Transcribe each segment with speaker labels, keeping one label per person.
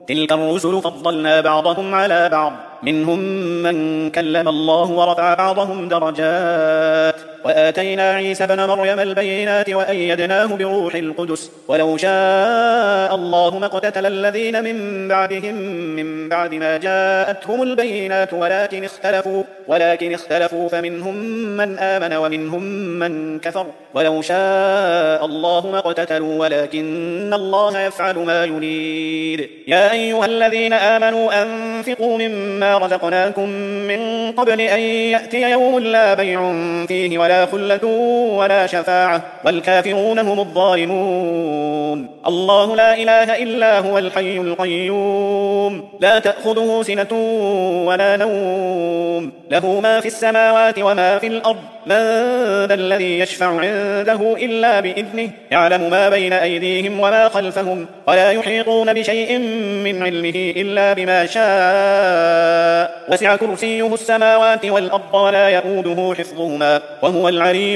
Speaker 1: تلك الرسل فضلنا بعضهم على بعض منهم من كلم الله ورفع بعضهم درجات وآتينا عيسى ابن مريم البينات وأيدناه بروح القدس ولو شاء الله ما اقتتل الذين من بعدهم من بعد ما جاءتهم البينات ولكن اختلفوا فمنهم من آمن ومنهم من كفر ولو شاء الله ما اقتتلوا ولكن الله يفعل ما يريد. يا أيها الذين آمنوا أنفقوا مما رزقناكم من قبل أن يأتي يوم لا بيع فيه ولا خلة ولا شفاعة والكافرون هم الظالمون. الله لا إله إلا هو الحي القيوم لا تأخذه سنة ولا نوم له ما في السماوات وما في الأرض من ذا الذي يشفع عنده إلا بإذنه يعلم ما بين أيديهم وما خلفهم ولا يحيطون بشيء من علمه إلا بما شاء وسع كرسيه السماوات والأرض ولا يؤوده حفظهما وهو العلي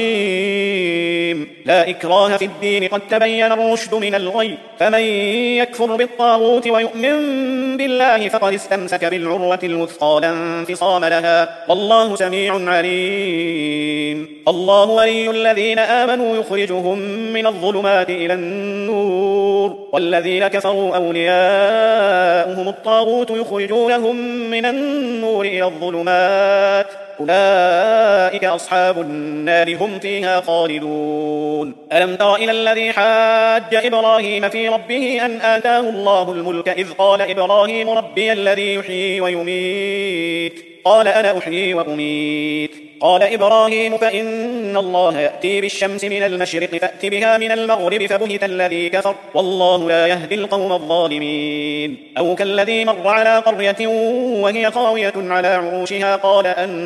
Speaker 1: العظيم. لا إكراه في الدين قد تبين الرشد من الغي فمن يكفر بالطاغوت ويؤمن بالله فقد استمسك بالعروة الوثقى لا انفصام لها والله سميع عليم. الله ولي الذين آمنوا يخرجهم من الظلمات إلى النور والذين كفروا أولياؤهم الطاغوت يخرجونهم من النور إلى الظلمات أولئك أصحاب النار هم فيها خالدون. ألم تر إلى الذي حاج إبراهيم في ربه أن آتاه الله الملك إذ قال إبراهيم ربي الذي يحيي ويميت قال أنا أحيي وأميت قال إبراهيم فإن الله يأتي بالشمس من المشرق فأت بها من المغرب فبهت الذي كفر والله لا يهدي القوم الظالمين. أو كالذي مر على قرية وهي خاوية على عروشها قال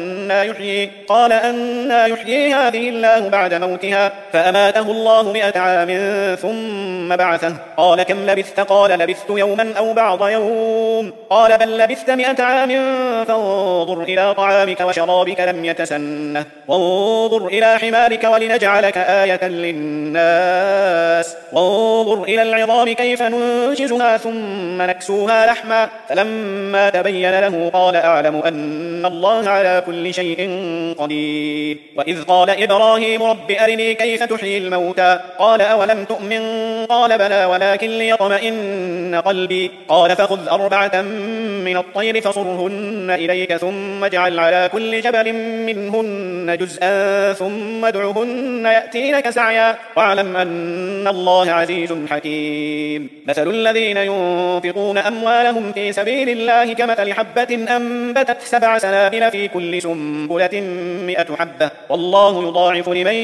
Speaker 1: أنى يحيي هذه الله بعد موتها فأماته الله 100 عام ثم بعثه قال كم لبثت قال لبثت يوما أو بعض يوم قال بل لبثت 100 عام فانظر إلى طعامك وشرابك لم يتسنه وانظر إلى حمارك ولنجعلك آية للناس وانظر إلى العظام كيف ننشزها ثم نكسوها لحما فلما تبين له قال أعلم أن الله على كل شيء قدير. وإذ قال إبراهيم رب أرني كيف تحيي الموتى قال أولم تؤمن قال بلى ولكن ليطمئن قلبي قال فخذ 4 من الطير فصرهن إليك ثم اجعل على كل جبل منهن جزءا ثم ادعهن يأتينك سعيا واعلم أن الله عزيز حكيم. مثل الذين ينفقون أموالهم في سبيل الله كمثل حبة أنبتت 7 سنابل في كل سنبلة 100 حبة والله يضاعف لمن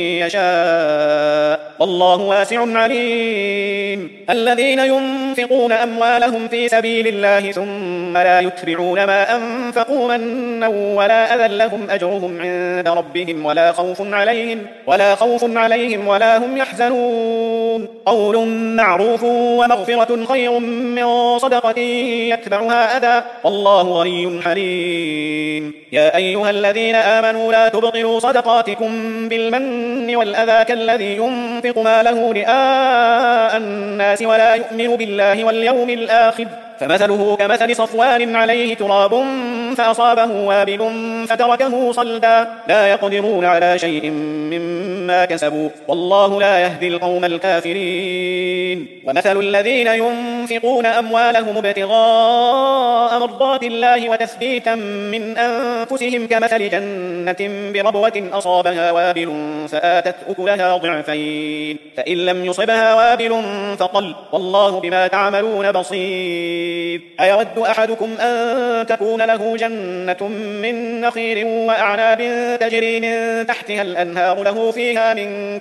Speaker 1: يشاء والله واسع عليم. الذين ينفقون أموالهم في سبيل الله ثم لا يتبعون ما أنفقوا منا ولا أذى لهم أجرهم عند ربهم ولا خوف عليهم ولا هم يحزنون. قول معروف ومغفرة خير من صدقة يتبعها أذى والله غني حليم. يا أيها الذين آمنوا لا تبطلوا صدقاتكم بالمن والأذى كالذي ينفق ماله رئاء الناس ولا يؤمن بالله واليوم الآخر فمثله كمثل صفوان عليه تراب فأصابه وابل فتركه صلدا لا يقدرون على شيء مما كسبوا والله لا يهدي القوم الكافرين. ومثل الذين ينفقون أموالهم ابتغاء مرضات الله وتثبيتا من أنفسهم كمثل جنة بربوة أصابها وابل فآتت أكلها ضعفين فإن لم يصبها وابل فطل والله بما تعملون بصير. أيود أحدكم أن تكون له جنة من نخيل وأعناب تجري من تحتها الأنهار له فيها من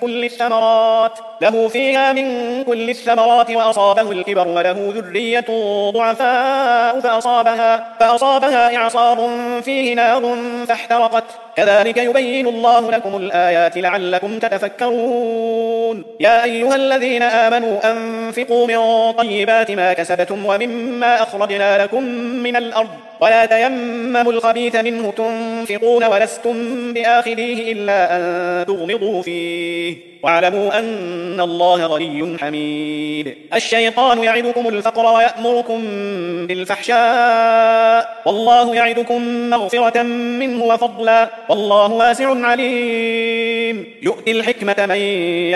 Speaker 1: كل الثمرات وأصابه الكبر وله ذرية ضعفاء فأصابها إعصار فيه نار فاحترقت كذلك يبين الله لكم الآيات لعلكم تتفكرون. يا أيها الذين آمنوا أنفقوا من طيبات ما كسبتم ومما أخرجنا لكم من الأرض ولا تيمموا الخبيث منه تنفقون ولستم بآخذيه إلا أن تغمضوا فيه واعلموا أن الله غني حميد. الشيطان يعدكم الفقر ويأمركم بالفحشاء والله يعدكم مغفرة منه وفضلا والله واسع عليم. يؤتي الحكمة من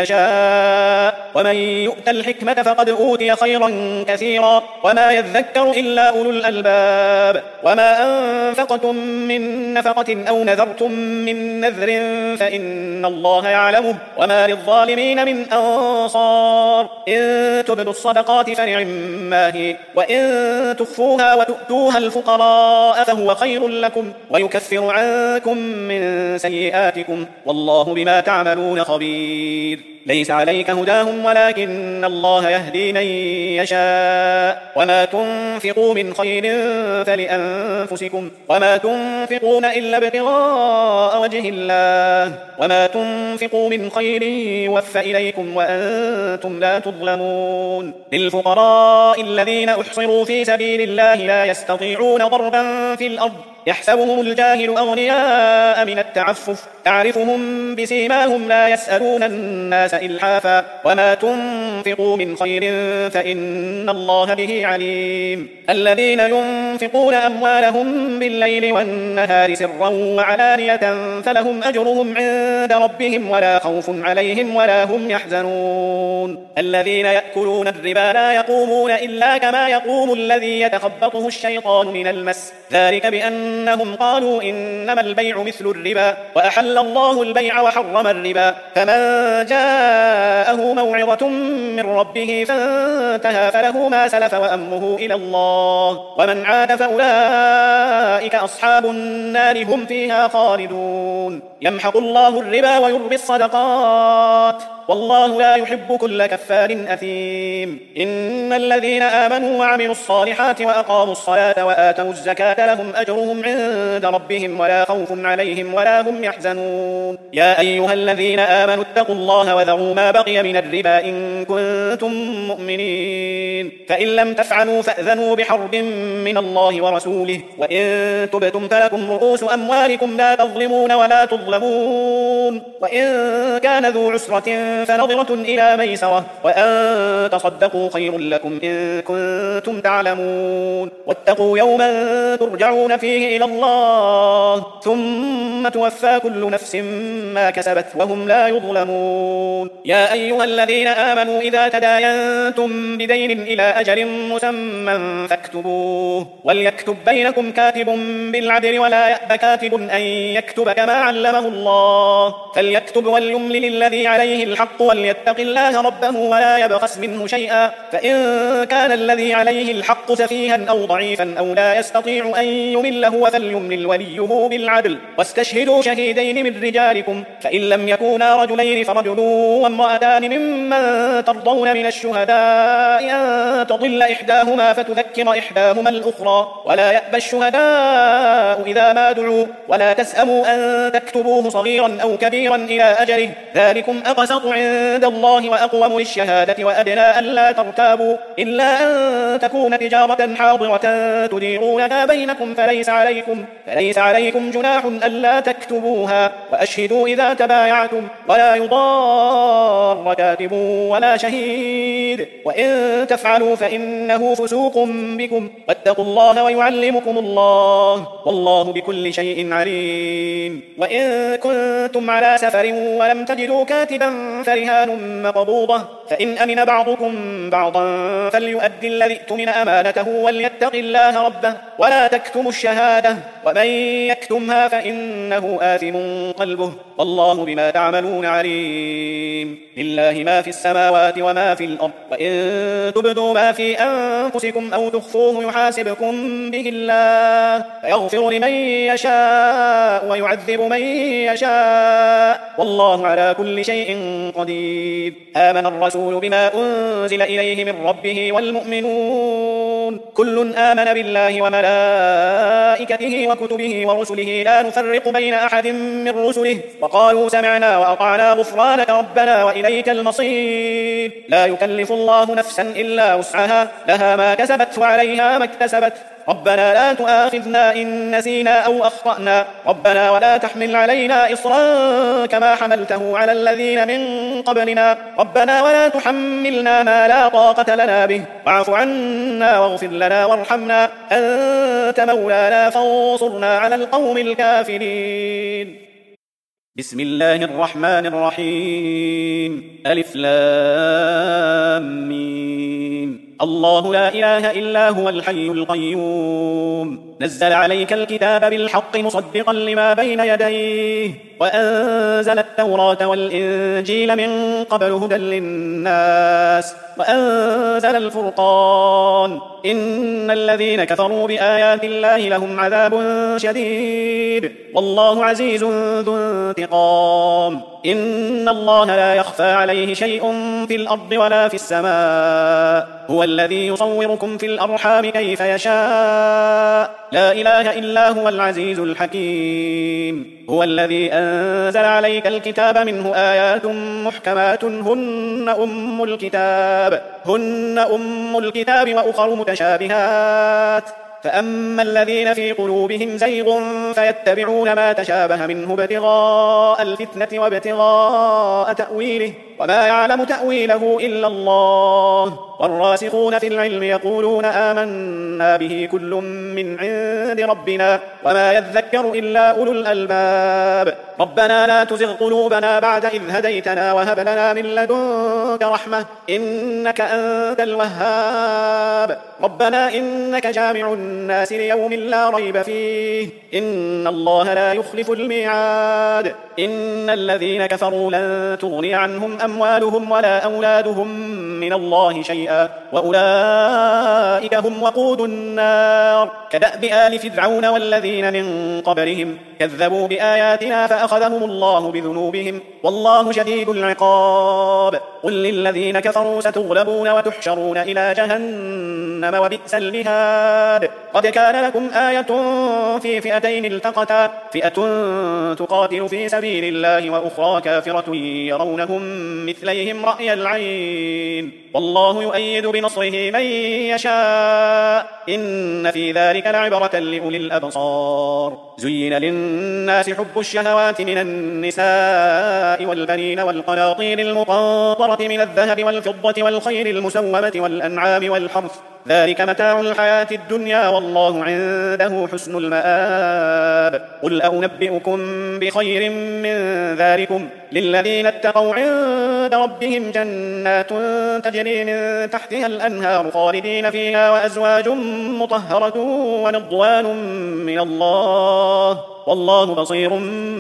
Speaker 1: يشاء ومن يؤت الحكمة فقد أوتي خيرا كثيرا وما يذكر إلا أولو الألباب. وما أنفقتم من نفقة أو نذرتم من نذر فإن الله يعلمه وما للظالمين من أنصار. إن تبدوا الصدقات فنعما هي وإن تخفوها وتؤتوها الفقراء فهو خير لكم ويكفر عنكم من سيئاتكم والله بما تعملون خبير. ليس عليك هداهم ولكن الله يهدي من يشاء. وما تنفقوا من خير فلأنفسكم وما تنفقون إلا ابتغاء وجه الله وما تنفقوا من خير يوفى إليكم وأنتم لا تظلمون. للفقراء الذين أحصروا في سبيل الله لا يستطيعون ضربا في الأرض يحسبهم الجاهل أغنياء من التعفف تعرفهم بسيماهم لا يسألون الناس إلحافا وما تنفقوا من خير فإن الله به عليم. الذين ينفقون أموالهم بالليل والنهار سرا وعلانية فلهم أجرهم عند ربهم ولا خوف عليهم ولا هم يحزنون. الذين يأكلون الربا لا يقومون إلا كما يقوم الذي يتخبطه الشيطان من المس ذلك بأنهم قالوا إنما البيع مثل الربا وأحل الله البيع وحرم الربا. فمن جاءه موعظة من ربه فانتهى فله ما سلف وأمره إلى الله ومن عاد فأولئك أصحاب النار هم فيها خالدون. يمحق الله الربا ويربي الصدقات والله لا يحب كل كفار أثيم. إن الذين آمنوا وعملوا الصالحات وأقاموا الصلاة وآتوا الزكاة لهم أجرهم عند ربهم ولا خوف عليهم ولا هم يحزنون. يا أيها الذين آمنوا اتقوا الله وذروا ما بقي من الربا إن كنتم مؤمنين فإن لم تفعلوا فأذنوا بحرب من الله ورسوله وإن تبتم فلكم رؤوس أموالكم لا تظلمون ولا تظلمون. وإن كان ذو عسرة فنظرة إلى ميسرة وأن تصدقوا خير لكم إن كنتم تعلمون. واتقوا يوما ترجعون فيه إلى الله ثم توفى كل نفس ما كسبت وهم لا يظلمون. يا أيها الذين آمنوا إذا تداينتم بدين إلى أجل مسمى فاكتبوه وليكتب بينكم كاتب بالعدل ولا يأب كاتب أن يكتب كما علمه الله فليكتب وليملل الذي عليه الحق وليتق الله ربه ولا يبخس منه شيئا فإن كان الذي عليه الحق سفيها أو ضعيفا أو لا يستطيع أن يمل هو فليملل وليه بالعدل واستشهدوا شهيدين من رجالكم فإن لم يكونا رجلين فرجل وامرأتان ممن ترضون من الشهداء أن تضل إحداهما فتذكر إحداهما الأخرى ولا يأبى الشهداء إذا ما دعوا ولا تسأموا أن تكتبوه صغيرا أو كبيرا إلى أجله ذلكم أقسط عند الله وأقوم للشهادة وأدنى ألا ترتابوا إلا أن تكون تجارة حاضرة تديرونها بينكم فليس عليكم جناح ألا تكتبوها وأشهدوا إذا تبايعتم ولا يضار كاتب ولا شهيد وإن تفعلوا فإنه فسوق بكم واتقوا الله ويعلمكم الله والله بكل شيء عليم. وإن كنتم على سفر ولم تجدوا كاتبا فرهان مقبوضة فإن أمن بعضكم بعضا فليؤدي الذي اؤتمن أمانته وليتق الله ربه ولا تكتموا الشهادة ومن يكتمها فإنه آثم قلبه والله بما تعملون عليم. لله ما في السماوات وما في الأرض وإن تبدوا ما في أنفسكم أو تخفوه يحاسبكم به الله فيغفر لمن يشاء ويعذب من يشاء والله على كل شيء قدير. آمن الرسول بما أنزل إليه من ربه والمؤمنون كل آمن بالله وملائكته وكتبه ورسله لا نفرق بين أحد من رسله وقالوا سمعنا وأطعنا غفرانك ربنا وإليك المصير. لا يكلف الله نفسا إلا وسعها، لها ما كسبت وعليها ما اكتسبت. ربنا لا تؤاخذنا إن نسينا أو أخطأنا، ربنا ولا تحمل علينا إصرا كما حملته على الذين من قبلنا، ربنا ولا تحملنا ما لا طاقة لنا به، واعف عنا واغفر لنا وارحمنا أنت مولانا فانصرنا على القوم الكافرين. بسم الله الرحمن الرحيم. ألف لام ميم. الله لا إله إلا هو الحي القيوم، نزل عليك الكتاب بالحق مصدقا لما بين يديه، وأنزل التوراة والإنجيل من قبل هدى للناس، وأنزل الفرقان. إن الذين كفروا بآيات الله لهم عذاب شديد، والله عزيز ذو انتقام. إن الله لا يخفى عليه شيء في الأرض ولا في السماء، هو الذي يصوركم في الأرحام كيف يشاء، لا إله إلا هو العزيز الحكيم. هو الذي أنزل عليك الكتاب منه آيات محكمات هن أم الكتاب وأخر متشابهات، فأما الذين في قلوبهم زيغ فيتبعون ما تشابه منه ابتغاء الفتنة وابتغاء تأويله، وما يعلم تأويله إلا الله. والراسخون في العلم يقولون آمنا به كل من عند ربنا وما يذكر إلا أولو الألباب. ربنا لا تزغ قلوبنا بعد إذ هديتنا وهب لنا من لدنك رحمة إنك أنت الوهاب. ربنا إنك جامع الناس ليوم لا ريب فيه، إن الله لا يخلف الميعاد. إن الذين كفروا لن تغني عنهم أموالهم ولا أولادهم من الله شيئا، وأولئك هم وقود النار. كدأب آل فرعون والذين من قبلهم كذبوا بآياتنا فأخذهم الله بذنوبهم، والله شديد العقاب. قل للذين كفروا ستغلبون وتحشرون إلى جهنم وبئس المهاد. قد كان لكم آية في فئتين التقتا، فئة تقاتل في سبيل الله وأخرى كافرة يرونهم مثليهم رأي العين، والله يؤيد بنصره من يشاء، إن في ذلك لعبرة لأولي الأبصار. زين للناس حب الشهوات من النساء والبنين والقناطير المقنطرة من الذهب والفضة والخيل المسومة والأنعام والحرث، ذلك متاع الحياة الدنيا والله عنده حسن المآب. قل أنبئكم بخير من ذلكم للذين اتقوا عند ربهم جنات تجري من تحتها الأنهار خالدين فيها وأزواج مطهرة ورضوان من الله، والله بصير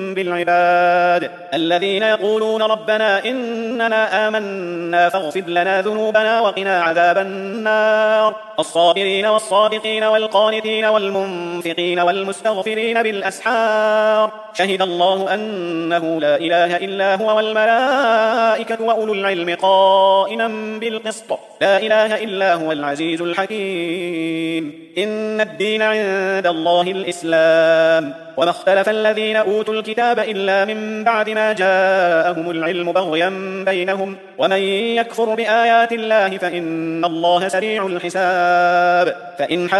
Speaker 1: بالعباد. الذين يقولون ربنا إننا آمنا فاغفر لنا ذنوبنا وقنا عذاب النار، الصابرين والصادقين والقانتين والمنفقين والمستغفرين بالأسحار، شهد الله أنه لا إله إلا هو والملائكة وأولو العلم قائما بالقسط، لا إله إلا هو العزيز الحكيم. إن الدين عند الله الإسلام، وما اختلف الذين أوتوا الكتاب إلا من بعد ما جاءهم العلم بغيا بينهم، ومن يكفر بآيات الله فإن الله سريع الحساب. فإن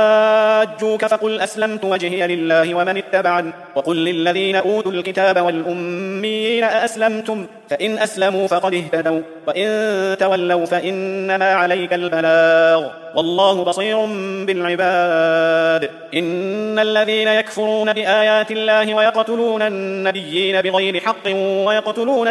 Speaker 1: حاجوك فقل أسلمت وجهي لله ومن اتبعن، وقل للذين أوتوا الكتاب والأميين أأسلمتم، فإن أسلموا فقد اهتدوا، وإن تولوا فإنما عليك البلاغ، والله بصير بالعباد. إن الذين يكفرون بآيات الله ويقتلون النبيين بغير حق ويقتلون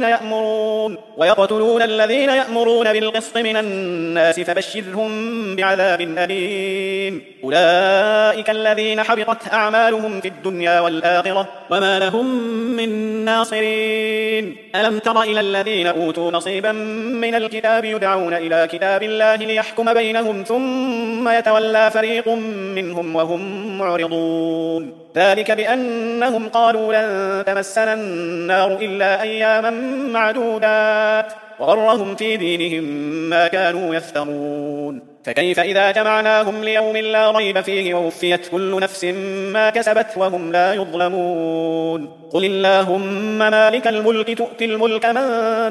Speaker 1: الذين يأمرون بالقسط من الناس فبشرهم بعذاب أليم. أولئك الذين حبطت أعمالهم في الدنيا والآخرة وما لهم من ناصرين. ألم تر إلى الذين أوتوا نصيبا من الكتاب يدعون إلى كتاب الله ليحكم بينهم ثم يتولى فريق منهم وهم معرضون، ذلك بأنهم قالوا لن تمسنا النار إلا أياما معدودات، وغرهم في دينهم ما كانوا يفترون. فكيف إذا جمعناهم ليوم لا ريب فيه ووفيت كل نفس ما كسبت وهم لا يظلمون قل اللهم مالك الملك تؤتي الملك من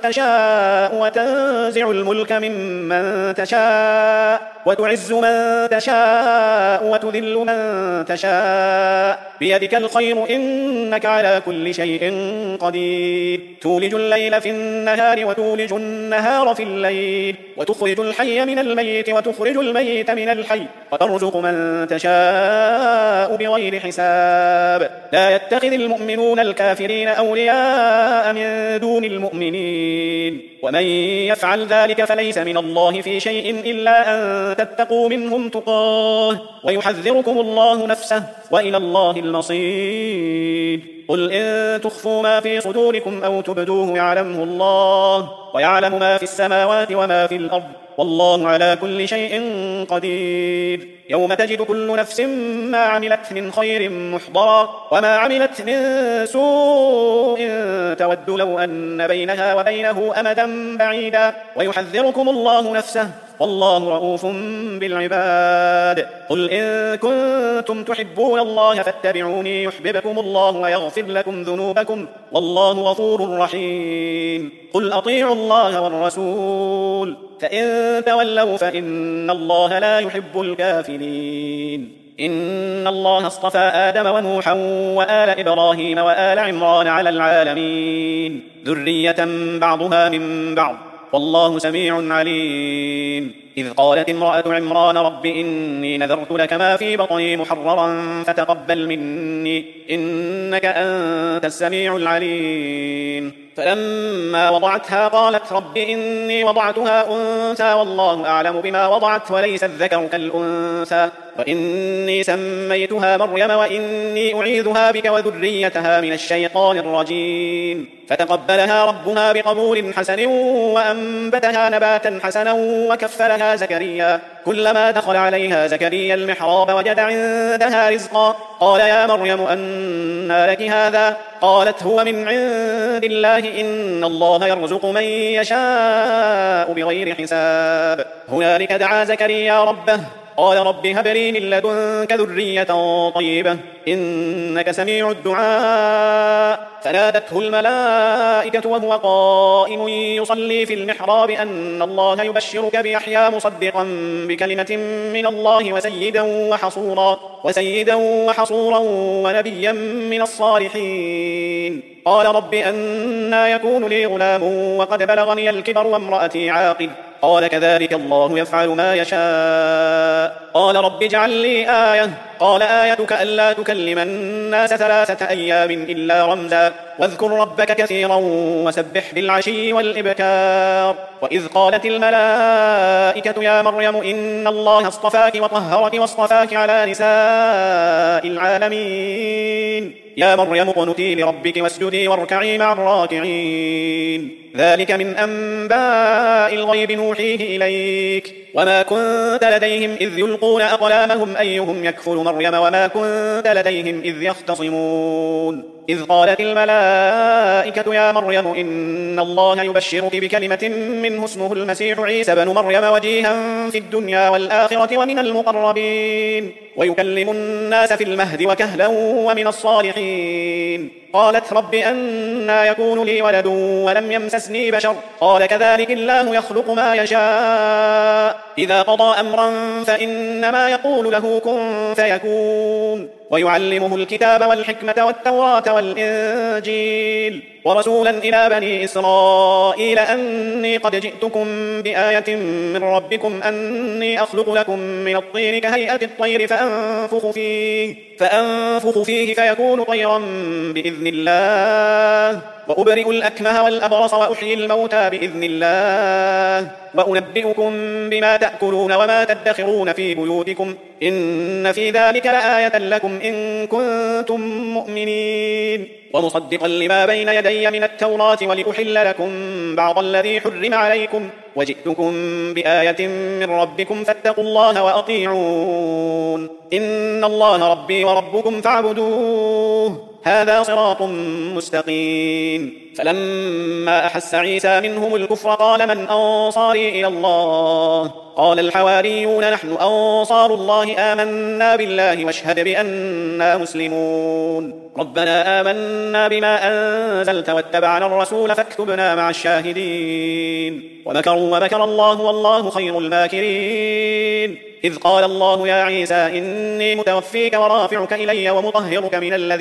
Speaker 1: تشاء وتنزع الملك ممن تشاء وتعز من تشاء وتذل من تشاء بيدك الخير إنك على كل شيء قدير تولج الليل في النهار وتولج النهار في الليل وتخرج الحي من الميت وتخرج الميت من الحي وترزق من تشاء بغير حساب لا يتخذ المؤمنون الكافرين أولياء من دون المؤمنين ومن يفعل ذلك فليس من الله في شيء إلا أن تتقوا منهم تقاه ويحذركم الله نفسه وإلى الله المصير قل إن تخفوا ما في صدوركم أو تبدوه يعلمه الله ويعلم ما في السماوات وما في الأرض والله على كل شيء قدير يوم تجد كل نفس ما عملت من خير محضرا وما عملت من سوء تود لو أن بينها وبينه أمدا بعيدا ويحذركم الله نفسه والله رؤوف بالعباد قل إن كنتم تحبون الله فاتبعوني يحببكم الله ويغفر لكم ذنوبكم والله غفور رحيم قل أطيعوا الله والرسول فإن تولوا فإن الله لا يحب الكافرين إن الله اصطفى آدم ونوحا وآل إبراهيم وآل عمران على العالمين ذرية بعضها من بعض والله سميع عليم إذ قالت امرأة عمران رب إني نذرت لك ما في بطني محررا فتقبل مني إنك أنت السميع العليم فلما وضعتها قالت رب إني وضعتها أنثى والله أعلم بما وضعت وليس الذكر كالأنثى وإني سميتها مريم وإني أعيذها بك وذريتها من الشيطان الرجيم فتقبلها ربها بقبول حسن وأنبتها نباتا حسنا وكفلها زكريا كلما دخل عليها زكريا المحراب وجد عندها رزقا قال يا مريم أنى لك هذا قالت هو من عند الله إن الله يرزق من يشاء بغير حساب هنالك دعا زكريا ربه قال رب هب لي من لدنك ذرية طيبة إنك سميع الدعاء فنادته الملائكة وهو قائم يصلي في المحراب أن الله يبشرك بيحيى مصدقا بكلمة من الله وسيدا وحصورا ونبيا من الصالحين قال رب أنى يكون لي غلام وقد بلغني الكبر وامرأتي عاقر قال كذلك الله يفعل ما يشاء قال رب اجعل لي آية قال آيتك ألا تكلم الناس 3 أيام إلا رمزا واذكر ربك كثيرا وسبح بالعشي والإبكار وإذ قالت الملائكة يا مريم إن الله اصطفاك وطهرك واصطفاك على نساء العالمين يا مريم اقنتي لربك واسجدي واركعي مع الراكعين ذلك من أنباء الغيب نوحيه إليك وما كنت لديهم إذ يلقون أقلامهم أيهم يكفل مريم وما كنت لديهم إذ يختصمون إذ قالت الملائكة يا مريم إن الله يبشرك بكلمة منه اسمه المسيح عيسى بن مريم وجيها في الدنيا والآخرة ومن المقربين ويكلم الناس في المهد وكهلا ومن الصالحين قالت رب أنى يكون لي ولد ولم يمسسني بشر قال كذلك الله يخلق ما يشاء إذا قضى أمرا فإنما يقول له كن فيكون ويعلمه الكتاب والحكمة والتوراة والإنجيل ورسولا إلى بني إسرائيل أني قد جئتكم بآية من ربكم أني أخلق لكم من الطين كهيئة الطير فأنفخ فيه فيكون طيرا بإذن الله وأبرئ الأكمه والأبرص وأحيي الموتى بإذن الله وأنبئكم بما تأكلون وما تدخرون في بيوتكم إن في ذلك لآية لكم إن كنتم مؤمنين ومصدقا لما بين يدي من التوراة ولأحل لكم بعض الذي حرم عليكم وجئتكم بآية من ربكم فاتقوا الله وأطيعون إن الله ربي وربكم فاعبدوه هذا صراط مستقيم فلما أحس عيسى منهم الكفر قال من أنصاري إلى الله؟ قال الحواريون نحن أنصار الله آمنا بالله واشهد بأننا مسلمون. ربنا آمنا بما أنزلت واتبعنا الرسول فاكتبنا مع الشاهدين. ومكروا ومكر الله والله خير الماكرين. إذ قال الله يا عيسى إني متوفيك ورافعك إلي ومطهرك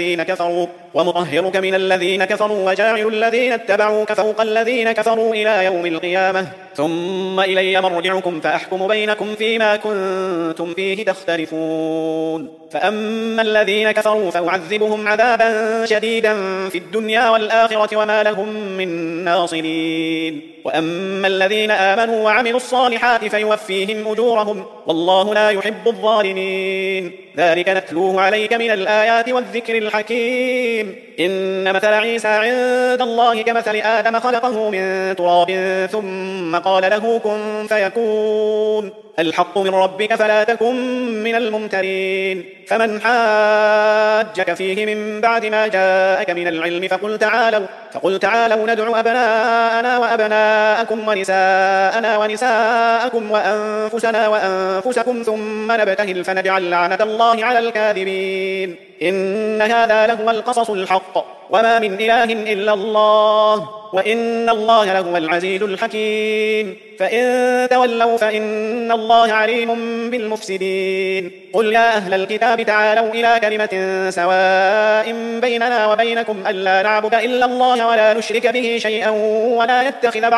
Speaker 1: من الذين كفروا وجاعل الذين اتبعوك فوق الذين كفروا إلى يوم القيامة ثم إلي مرجعكم فأحكم بينكم فيما كنتم فيه تختلفون. فأما الذين كفروا فأعذبهم عذابا شديدا في الدنيا والآخرة وما لهم من ناصرين. وأما الذين آمنوا وعملوا الصالحات فيوفيهم أجورهم والله لا يحب الظالمين. ذلك نتلوه عليك من الآيات والذكر الحكيم. إن مثل عيسى عند الله كمثل آدم خلقه من تراب ثم قال له كن فيكون. الحق من ربك فلا تكن من الممترين. فمن حاجك فيه من بعد ما جاءك من العلم فقل تعالوا ندع أبناءنا وأبناءكم ونساءنا ونساءكم وأنفسنا وأنفسكم ثم نبتهل فنجعل لعنة الله على الكاذبين. إن هذا لهو القصص الحق وما من إله إلا الله وإن الله لهو العزيز الحكيم. فإن تولوا فإن الله عليم بالمفسدين. قل يا أهل الكتاب تعالوا إلى كلمة سواء بيننا وبينكم ألا نعبد إلا الله ولا نشرك به شيئا ولا يتخذ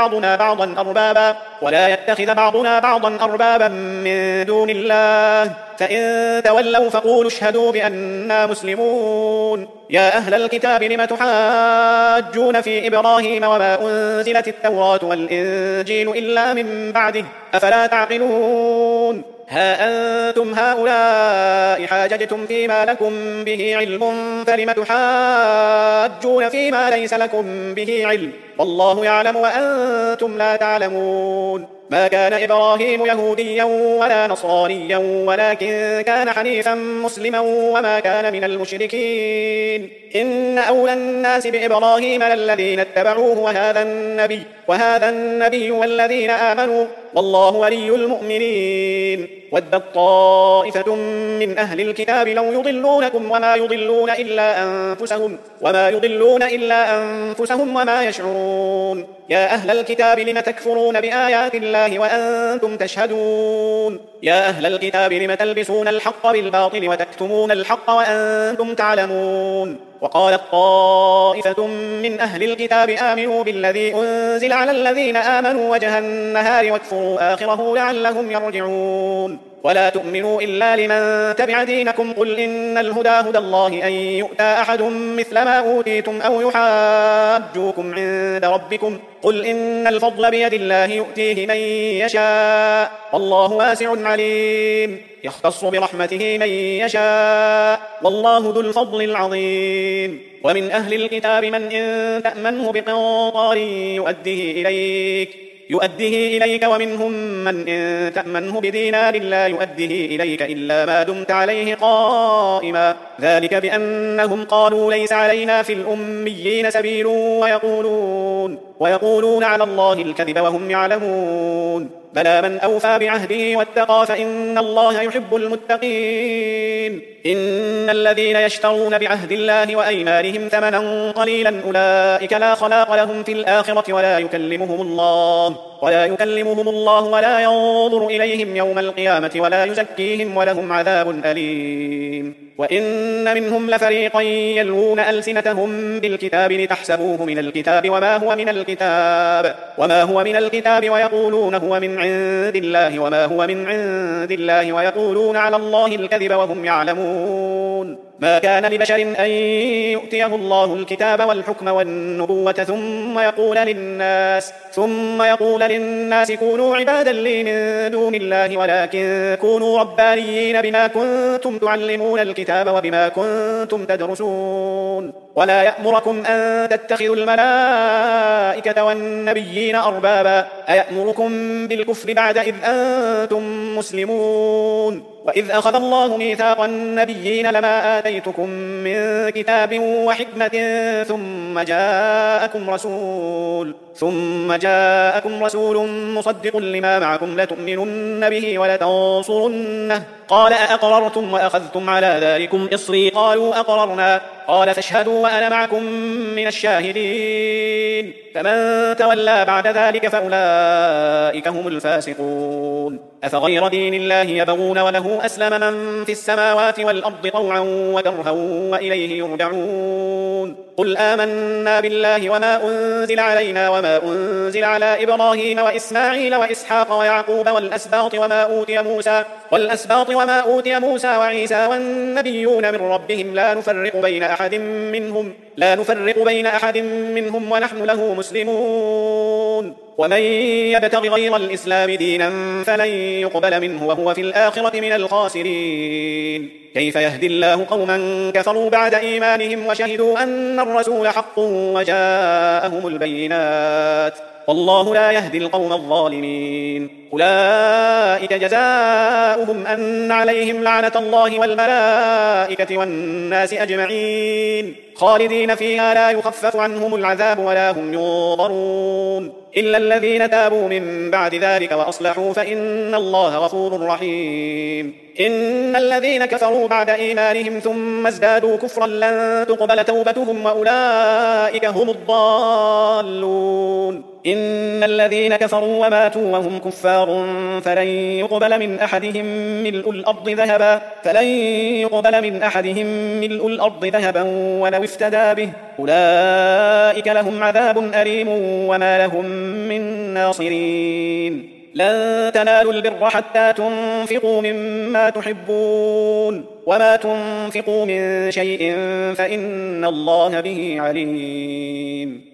Speaker 1: بعضنا بعضا أربابا من دون الله. فإن تولوا فقولوا اشهدوا بأننا مسلمون. يا أهل الكتاب لم تحاجون في إبراهيم وما أنزلت التوراة والإنجيل إلا من بعده أفلا تعقلون. ها أنتم هؤلاء حاججتم فيما لكم به علم فلم تحاجون فيما ليس لكم به علم والله يعلم وأنتم لا تعلمون. ما كان إبراهيم يهوديا ولا نصرانيا ولكن كان حنيفا مسلما وما كان من المشركين. إن أولى الناس بإبراهيم للذين اتبعوه وهذا النبي والذين آمنوا والله ولي المؤمنين. ودت طائفة من أهل الكتاب لو يضلونكم وما يضلون إلا أنفسهم وما يشعرون. يا أهل الكتاب لم تكفرون بآيات الله وأنتم تشهدون. يا أهل الكتاب لم تلبسون الحق بالباطل وتكتمون الحق وأنتم تعلمون. وقالت طائفة من أهل الكتاب آمنوا بالذي أنزل على الذين آمنوا وجه النهار واكفروا آخره لعلهم يرجعون. ولا تؤمنوا إلا لمن تبع دينكم قل إن الهدى هدى الله أن يؤتى أحد مثل ما أوتيتم أو يحاجوكم عند ربكم قل إن الفضل بيد الله يؤتيه من يشاء والله واسع عليم. يختص برحمته من يشاء والله ذو الفضل العظيم. ومن أهل الكتاب من إن تأمنه بقنطار يؤديه إليك ومنهم من إن تأمنه بدينار لا يؤديه إليك إلا ما دمت عليه قائما ذلك بأنهم قالوا ليس علينا في الأميين سبيل ويقولون على الله الكذب وهم يعلمون. بلى من أوفى بعهده واتقى فإن الله يحب المتقين. إن الذين يشترون بعهد الله وأيمانهم ثمنا قليلا أولئك لا خلاق لهم في الآخرة ولا يكلمهم الله ولا ينظر إليهم يوم القيامة ولا يزكيهم ولهم عذاب أليم. وإن منهم لفريقا يلوون ألسنتهم بالكتاب لتحسبوه من الكتاب وما هو من الكتاب ويقولون هو من عند الله وما هو من عند الله ويقولون على الله الكذب وهم يعلمون. ما كان لبشر أن يؤتيه الله الكتاب والحكم والنبوة ثم يقول للناس كونوا عبادا لي من دون الله ولكن كونوا ربانيين بما كنتم تعلمون الكتاب وبما كنتم تدرسون. ولا يأمركم أن تتخذوا الملائكة والنبيين أربابا أيأمركم بالكفر بعد إذ أنتم مسلمون. وإذ أخذ الله ميثاق النبيين لما آتيتكم من كتاب وحكمة ثم جاءكم رسول مصدق لما معكم لتؤمنن به ولتنصرنه قال أأقررتم وأخذتم على ذلكم إصري قالوا أقررنا قال فاشهدوا وأنا معكم من الشاهدين فمن تولى بعد ذلك فأولئك هم الفاسقون أفغير دين الله يبغون وله أسلم من في السماوات والأرض طوعا وكرها وإليه يرجعون قل آمنا بالله وما أنزل علينا وما أنزل على إبراهيم وإسماعيل وإسحاق ويعقوب والأسباط وما أوتي موسى وعيسى والنبيون من ربهم لا نفرق بين أحد منهم ونحن له مسلمون ومن يبتغ غير الإسلام دينا فلن يقبل منه وهو في الآخرة من الخاسرين كيف يهدي الله قوما كفروا بعد إيمانهم وشهدوا أن الرسول حق وجاءهم البينات والله لا يهدي القوم الظالمين أولئك جزاؤهم أن عليهم لعنة الله والملائكة والناس أجمعين خالدين فيها لا يخفف عنهم العذاب ولا هم ينظرون إلا الذين تابوا من بعد ذلك وأصلحوا فإن الله غفور رحيم إن الذين كفروا بعد إيمانهم ثم ازدادوا كفرا لن تقبل توبتهم وأولئك هم الضالون إن الذين كفروا وماتوا وهم كفار فلن يقبل من أحدهم ملء الأرض ذهبا ولو افتدى به أولئك لهم عذاب أليم وما لهم من ناصرين لن تنالوا البر حتى تنفقوا مما تحبون وما تنفقوا من شيء فإن الله به عليم